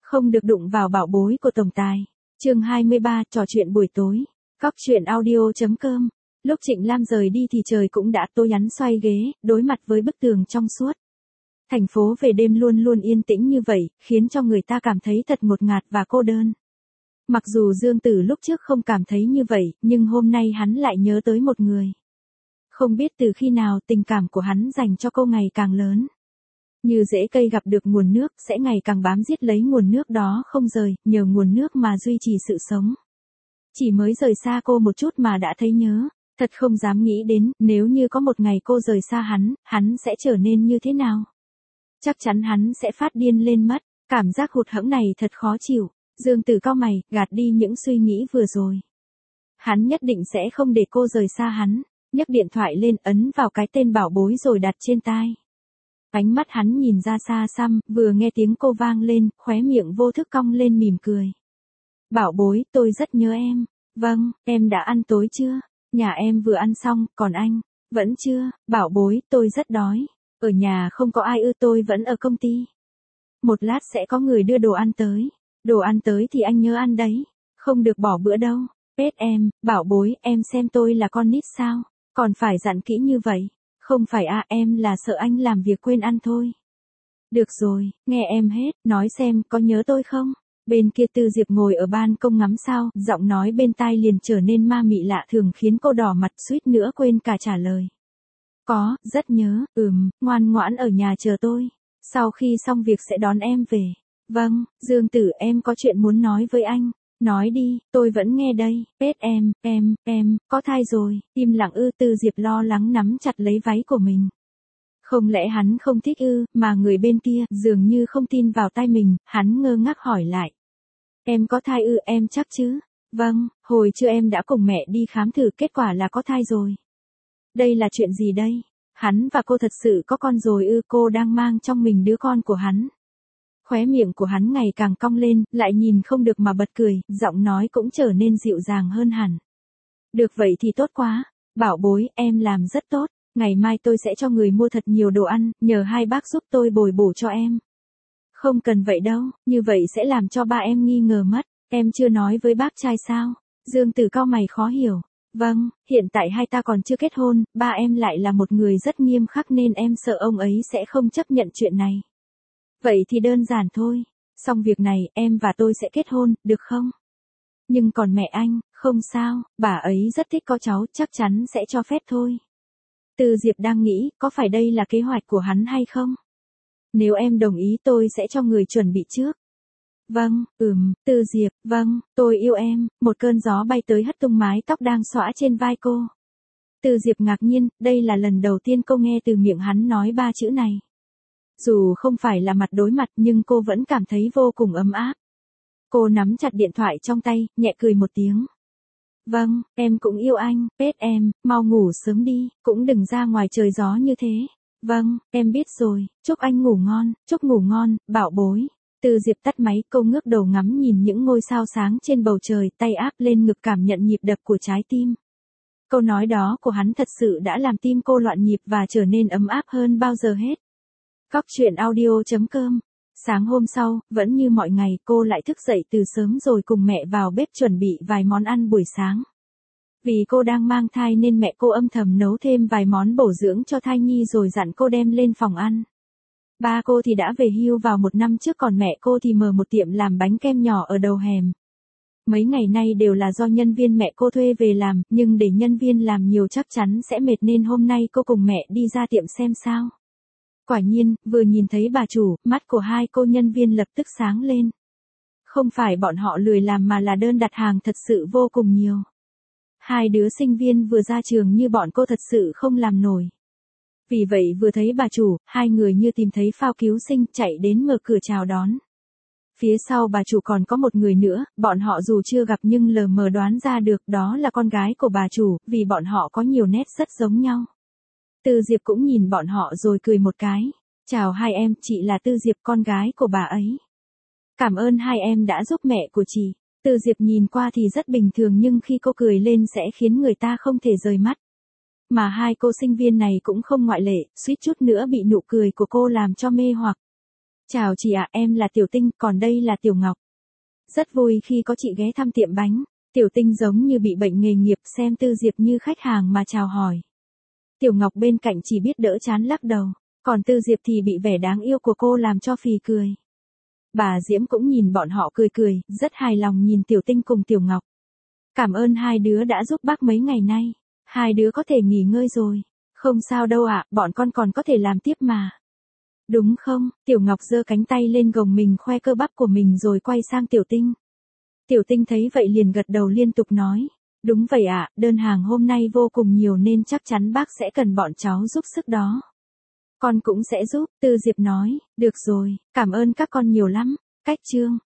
Không được đụng vào bảo bối của tổng tài. Chương 23, trò chuyện buổi tối. Cóc truyện audio.com. Lúc Trịnh Lam rời đi thì trời cũng đã tối, hắn xoay ghế, đối mặt với bức tường trong suốt. Thành phố về đêm luôn luôn yên tĩnh như vậy, khiến cho người ta cảm thấy thật ngột ngạt và cô đơn. Mặc dù Dương Tử lúc trước không cảm thấy như vậy, nhưng hôm nay hắn lại nhớ tới một người. Không biết từ khi nào tình cảm của hắn dành cho cô ngày càng lớn. Như rễ cây gặp được nguồn nước sẽ ngày càng bám giết lấy nguồn nước đó không rời, nhờ nguồn nước mà duy trì sự sống. Chỉ mới rời xa cô một chút mà đã thấy nhớ, thật không dám nghĩ đến nếu như có một ngày cô rời xa hắn sẽ trở nên như thế nào. Chắc chắn hắn sẽ phát điên lên mất, cảm giác hụt hẫng này thật khó chịu. Dương Tử cau mày, gạt đi những suy nghĩ vừa rồi. Hắn nhất định sẽ không để cô rời xa hắn, nhấc điện thoại lên ấn vào cái tên bảo bối rồi đặt trên tai. Ánh mắt hắn nhìn ra xa xăm, vừa nghe tiếng cô vang lên, khóe miệng vô thức cong lên mỉm cười. Bảo bối, tôi rất nhớ em. Vâng, em đã ăn tối chưa? Nhà em vừa ăn xong, còn anh? Vẫn chưa, bảo bối, tôi rất đói. Ở nhà không có ai ư, tôi vẫn ở công ty. Một lát sẽ có người đưa đồ ăn tới. Đồ ăn tới thì anh nhớ ăn đấy. Không được bỏ bữa đâu. Pết em, bảo bối, em xem tôi là con nít sao? Còn phải dặn kỹ như vậy. Không phải à, em là sợ anh làm việc quên ăn thôi. Được rồi, nghe em hết, nói xem có nhớ tôi không? Bên kia Tư Diệp ngồi ở ban công ngắm sao, giọng nói bên tai liền trở nên ma mị lạ thường khiến cô đỏ mặt suýt nữa quên cả trả lời. Có, rất nhớ, ngoan ngoãn ở nhà chờ tôi. Sau khi xong việc sẽ đón em về. Vâng, Dương Tử, em có chuyện muốn nói với anh. Nói đi, tôi vẫn nghe đây. Pết em, có thai rồi. Im lặng ư? Tư Diệp lo lắng nắm chặt lấy váy của mình. Không lẽ hắn không thích ư? Mà người bên kia dường như không tin vào tai mình, hắn ngơ ngác hỏi lại. Em có thai ư? Em chắc chứ? Vâng, hồi trưa em đã cùng mẹ đi khám thử, kết quả là có thai rồi. Đây là chuyện gì đây? Hắn và cô thật sự có con rồi ư? Cô đang mang trong mình đứa con của hắn. Khóe miệng của hắn ngày càng cong lên, lại nhìn không được mà bật cười, giọng nói cũng trở nên dịu dàng hơn hẳn. Được vậy thì tốt quá. Bảo bối, em làm rất tốt. Ngày mai tôi sẽ cho người mua thật nhiều đồ ăn, nhờ hai bác giúp tôi bồi bổ cho em. Không cần vậy đâu, như vậy sẽ làm cho ba em nghi ngờ mất. Em chưa nói với bác trai sao? Dương Tử cau mày khó hiểu. Vâng, hiện tại hai ta còn chưa kết hôn, ba em lại là một người rất nghiêm khắc nên em sợ ông ấy sẽ không chấp nhận chuyện này. Vậy thì đơn giản thôi. Xong việc này, em và tôi sẽ kết hôn, được không? Nhưng còn mẹ anh, không sao, bà ấy rất thích có cháu, chắc chắn sẽ cho phép thôi. Tư Diệp đang nghĩ, có phải đây là kế hoạch của hắn hay không? Nếu em đồng ý tôi sẽ cho người chuẩn bị trước. Vâng, Tư Diệp, vâng, tôi yêu em. Một cơn gió bay tới hất tung mái tóc đang xõa trên vai cô. Tư Diệp ngạc nhiên, đây là lần đầu tiên cô nghe từ miệng hắn nói ba chữ này. Dù không phải là mặt đối mặt nhưng cô vẫn cảm thấy vô cùng ấm áp. Cô nắm chặt điện thoại trong tay, nhẹ cười một tiếng. Vâng, em cũng yêu anh. Pết em, mau ngủ sớm đi, cũng đừng ra ngoài trời gió như thế. Vâng, em biết rồi, chúc anh ngủ ngon, chúc ngủ ngon, bảo bối. Tư Diệp tắt máy, cô ngước đầu ngắm nhìn những ngôi sao sáng trên bầu trời, tay áp lên ngực cảm nhận nhịp đập của trái tim. Câu nói đó của hắn thật sự đã làm tim cô loạn nhịp và trở nên ấm áp hơn bao giờ hết. Cóc truyện audio.com. Sáng hôm sau, vẫn như mọi ngày, cô lại thức dậy từ sớm rồi cùng mẹ vào bếp chuẩn bị vài món ăn buổi sáng. Vì cô đang mang thai nên mẹ cô âm thầm nấu thêm vài món bổ dưỡng cho thai nhi rồi dặn cô đem lên phòng ăn. Ba cô thì đã về hưu vào một năm trước, còn mẹ cô thì mở một tiệm làm bánh kem nhỏ ở đầu hẻm. Mấy ngày nay đều là do nhân viên mẹ cô thuê về làm, nhưng để nhân viên làm nhiều chắc chắn sẽ mệt nên hôm nay cô cùng mẹ đi ra tiệm xem sao. Quả nhiên, vừa nhìn thấy bà chủ, mắt của hai cô nhân viên lập tức sáng lên. Không phải bọn họ lười làm mà là đơn đặt hàng thật sự vô cùng nhiều. Hai đứa sinh viên vừa ra trường như bọn cô thật sự không làm nổi. Vì vậy vừa thấy bà chủ, hai người như tìm thấy phao cứu sinh, chạy đến mở cửa chào đón. Phía sau bà chủ còn có một người nữa, bọn họ dù chưa gặp nhưng lờ mờ đoán ra được đó là con gái của bà chủ, vì bọn họ có nhiều nét rất giống nhau. Tư Diệp cũng nhìn bọn họ rồi cười một cái. Chào hai em, chị là Tư Diệp, con gái của bà ấy. Cảm ơn hai em đã giúp mẹ của chị. Tư Diệp nhìn qua thì rất bình thường nhưng khi cô cười lên sẽ khiến người ta không thể rời mắt. Mà hai cô sinh viên này cũng không ngoại lệ, suýt chút nữa bị nụ cười của cô làm cho mê hoặc. Chào chị ạ, em là Tiểu Tinh, còn đây là Tiểu Ngọc. Rất vui khi có chị ghé thăm tiệm bánh. Tiểu Tinh giống như bị bệnh nghề nghiệp, xem Tư Diệp như khách hàng mà chào hỏi. Tiểu Ngọc bên cạnh chỉ biết đỡ chán lắc đầu, còn Tư Diệp thì bị vẻ đáng yêu của cô làm cho phì cười. Bà Diễm cũng nhìn bọn họ cười cười, rất hài lòng nhìn Tiểu Tinh cùng Tiểu Ngọc. Cảm ơn hai đứa đã giúp bác mấy ngày nay. Hai đứa có thể nghỉ ngơi rồi. Không sao đâu ạ, bọn con còn có thể làm tiếp mà. Đúng không? Tiểu Ngọc giơ cánh tay lên gồng mình khoe cơ bắp của mình rồi quay sang Tiểu Tinh. Tiểu Tinh thấy vậy liền gật đầu liên tục nói. Đúng vậy ạ, đơn hàng hôm nay vô cùng nhiều nên chắc chắn bác sẽ cần bọn cháu giúp sức đó. Con cũng sẽ giúp, Tư Diệp nói. Được rồi, cảm ơn các con nhiều lắm. Cách chương